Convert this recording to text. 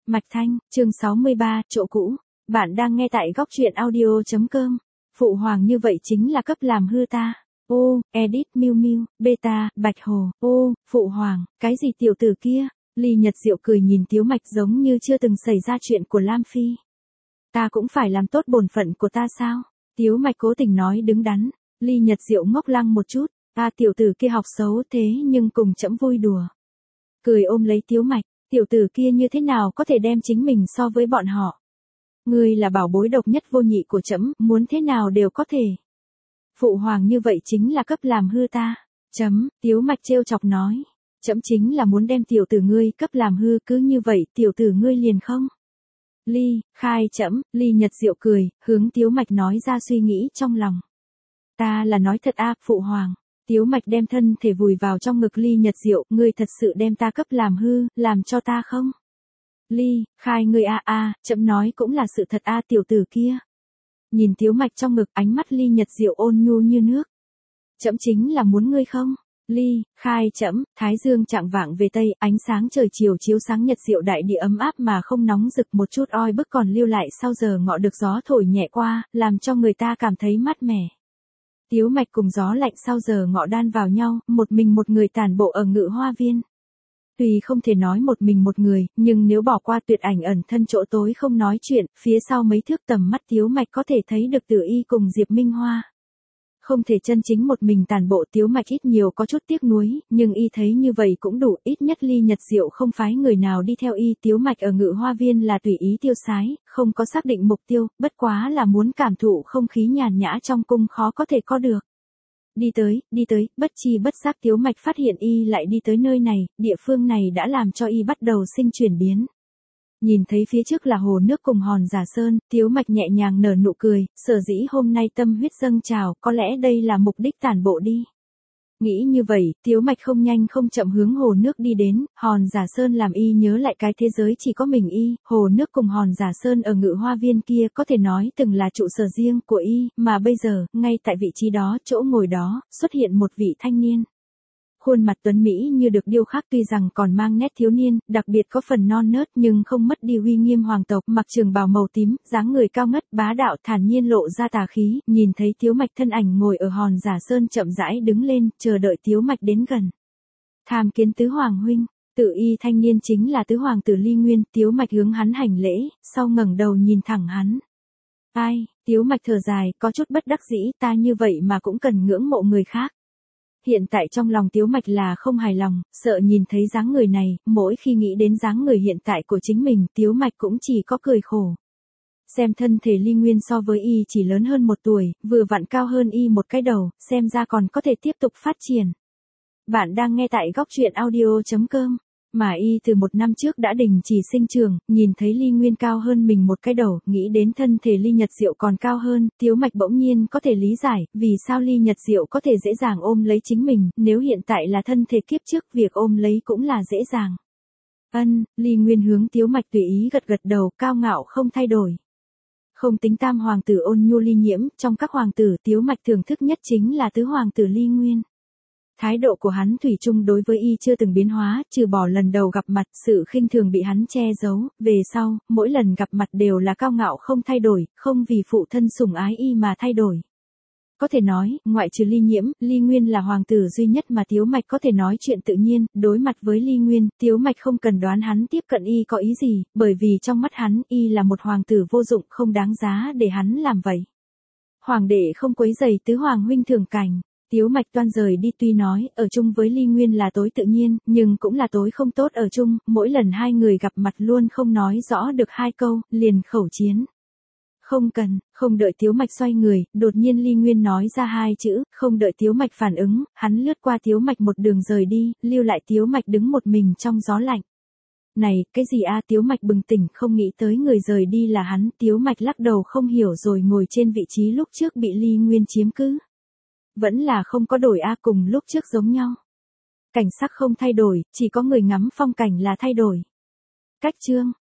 Mạch Thanh, chương 63, chỗ cũ. Bạn đang nghe tại góc truyện audio.com. Phụ hoàng như vậy chính là cấp làm hư ta. Ô, edit Miu Miu, beta, Bạch Hồ. Ô, phụ hoàng, cái gì tiểu tử kia? Ly Nhật Diệu cười nhìn Tiếu Mạch giống như chưa từng xảy ra chuyện của Lam Phi. Ta cũng phải làm tốt bổn phận của ta sao? Tiếu Mạch cố tình nói đứng đắn. Ly Nhật Diệu ngốc lăng một chút. Tiểu tử kia học xấu thế nhưng cùng chẫm vui đùa. Cười ôm lấy Tiếu Mạch. Tiểu tử kia như thế nào có thể đem chính mình so với bọn họ? Ngươi là bảo bối độc nhất vô nhị của trẫm, muốn thế nào đều có thể. Phụ hoàng như vậy chính là cấp làm hư ta. Tiếu Mạch trêu chọc nói. Trẫm chính là muốn đem tiểu tử ngươi cấp làm hư, cứ như vậy tiểu tử ngươi liền không. Khai trẫm. Ly Nhật Diệu cười, hướng Tiếu Mạch nói ra suy nghĩ trong lòng. Ta là nói thật phụ hoàng. Tiếu Mạch đem thân thể vùi vào trong ngực Ly Nhật Diệu, ngươi thật sự đem ta cấp làm hư, làm cho ta không? Khai ngươi trẫm nói cũng là sự thật tiểu tử kia. Nhìn Tiếu Mạch trong ngực, ánh mắt Ly Nhật Diệu ôn nhu như nước. Trẫm chính là muốn ngươi không? Khai trẫm. Thái dương chạng vạng về tây, ánh sáng trời chiều chiếu sáng Nhật Diệu đại địa ấm áp mà không nóng rực, một chút oi bức còn lưu lại sau giờ ngọ được gió thổi nhẹ qua, làm cho người ta cảm thấy mát mẻ. Tiếu Mạch cùng gió lạnh sau giờ ngọ đan vào nhau, một mình một người tản bộ ở Ngự Hoa Viên. Tuy không thể nói một mình một người, nhưng nếu bỏ qua tuyệt ảnh ẩn thân chỗ tối không nói chuyện, phía sau mấy thước tầm mắt Tiếu Mạch có thể thấy được Tử Y cùng Diệp Minh Hoa. Không thể chân chính một mình tản bộ, Tiếu Mạch ít nhiều có chút tiếc nuối, nhưng y thấy như vậy cũng đủ, ít nhất Ly Nhật Diệu không phái người nào đi theo y. Tiếu Mạch ở Ngự Hoa Viên là tùy ý tiêu sái, không có xác định mục tiêu, bất quá là muốn cảm thụ không khí nhàn nhã trong cung khó có thể có được. Đi tới, bất chi bất giác Tiếu Mạch phát hiện y lại đi tới nơi này, địa phương này đã làm cho y bắt đầu sinh chuyển biến. Nhìn thấy phía trước là hồ nước cùng hòn Giả Sơn, Tiếu Mạch nhẹ nhàng nở nụ cười, sở dĩ hôm nay tâm huyết dâng trào, có lẽ đây là mục đích tản bộ đi. Nghĩ như vậy, Tiếu Mạch không nhanh không chậm hướng hồ nước đi đến, hòn Giả Sơn làm y nhớ lại cái thế giới chỉ có mình y, hồ nước cùng hòn Giả Sơn ở Ngự Hoa Viên kia có thể nói từng là trụ sở riêng của y, mà bây giờ, ngay tại vị trí đó, chỗ ngồi đó, xuất hiện một vị thanh niên. Khuôn mặt tuấn Mỹ như được điêu khắc, tuy rằng còn mang nét thiếu niên, đặc biệt có phần non nớt nhưng không mất đi uy nghiêm hoàng tộc, mặc trường bào màu tím, dáng người cao ngất, bá đạo, thản nhiên lộ ra tà khí, nhìn thấy Tiếu Mạch thân ảnh ngồi ở hòn Giả Sơn chậm rãi đứng lên, chờ đợi Tiếu Mạch đến gần. Tham kiến tứ hoàng huynh. Tự y thanh niên chính là tứ hoàng tử Ly Nguyên. Tiếu Mạch hướng hắn hành lễ, sau ngẩng đầu nhìn thẳng hắn. Tiếu Mạch thở dài, có chút bất đắc dĩ, ta như vậy mà cũng cần ngưỡng mộ người khác. Hiện tại trong lòng Tiếu Mạch là không hài lòng, sợ nhìn thấy dáng người này, mỗi khi nghĩ đến dáng người hiện tại của chính mình, Tiếu Mạch cũng chỉ có cười khổ. Xem thân thể Ly Nguyên so với y chỉ lớn hơn 1 tuổi, vừa vặn cao hơn y một cái đầu, xem ra còn có thể tiếp tục phát triển. Bạn đang nghe tại góc truyện audio.com. Mà y từ 1 năm trước đã đình chỉ sinh trường, nhìn thấy Ly Nguyên cao hơn mình một cái đầu, nghĩ đến thân thể Ly Nhật Diệu còn cao hơn, Tiếu Mạch bỗng nhiên có thể lý giải, vì sao Ly Nhật Diệu có thể dễ dàng ôm lấy chính mình, nếu hiện tại là thân thể kiếp trước, việc ôm lấy cũng là dễ dàng. Ly Nguyên hướng Tiếu Mạch tùy ý gật gật đầu, cao ngạo không thay đổi. Không tính tam hoàng tử Ôn Nhu Ly Nhiễm, trong các hoàng tử Tiếu Mạch thưởng thức nhất chính là tứ hoàng tử Ly Nguyên. Thái độ của hắn thủy chung đối với y chưa từng biến hóa, trừ bỏ lần đầu gặp mặt, sự khinh thường bị hắn che giấu, về sau, mỗi lần gặp mặt đều là cao ngạo không thay đổi, không vì phụ thân sủng ái y mà thay đổi. Có thể nói, ngoại trừ Ly Nhiễm, Ly Nguyên là hoàng tử duy nhất mà Tiếu Mạch có thể nói chuyện tự nhiên, đối mặt với Ly Nguyên, Tiếu Mạch không cần đoán hắn tiếp cận y có ý gì, bởi vì trong mắt hắn, y là một hoàng tử vô dụng, không đáng giá để hắn làm vậy. Hoàng đệ không quấy rầy tứ hoàng huynh thưởng cảnh. Tiếu Mạch toan rời đi, tuy nói, ở chung với Ly Nguyên là tối tự nhiên, nhưng cũng là tối không tốt ở chung, mỗi lần hai người gặp mặt luôn không nói rõ được 2 câu, liền khẩu chiến. Không đợi Tiếu Mạch xoay người, đột nhiên Ly Nguyên nói ra 2 chữ, không đợi Tiếu Mạch phản ứng, hắn lướt qua Tiếu Mạch một đường rời đi, lưu lại Tiếu Mạch đứng một mình trong gió lạnh. Này, cái gì Tiếu Mạch bừng tỉnh, không nghĩ tới người rời đi là hắn, Tiếu Mạch lắc đầu không hiểu rồi ngồi trên vị trí lúc trước bị Ly Nguyên chiếm cứ. Vẫn là không có đổi cùng lúc trước giống nhau. Cảnh sắc không thay đổi, chỉ có người ngắm phong cảnh là thay đổi. Cách chương.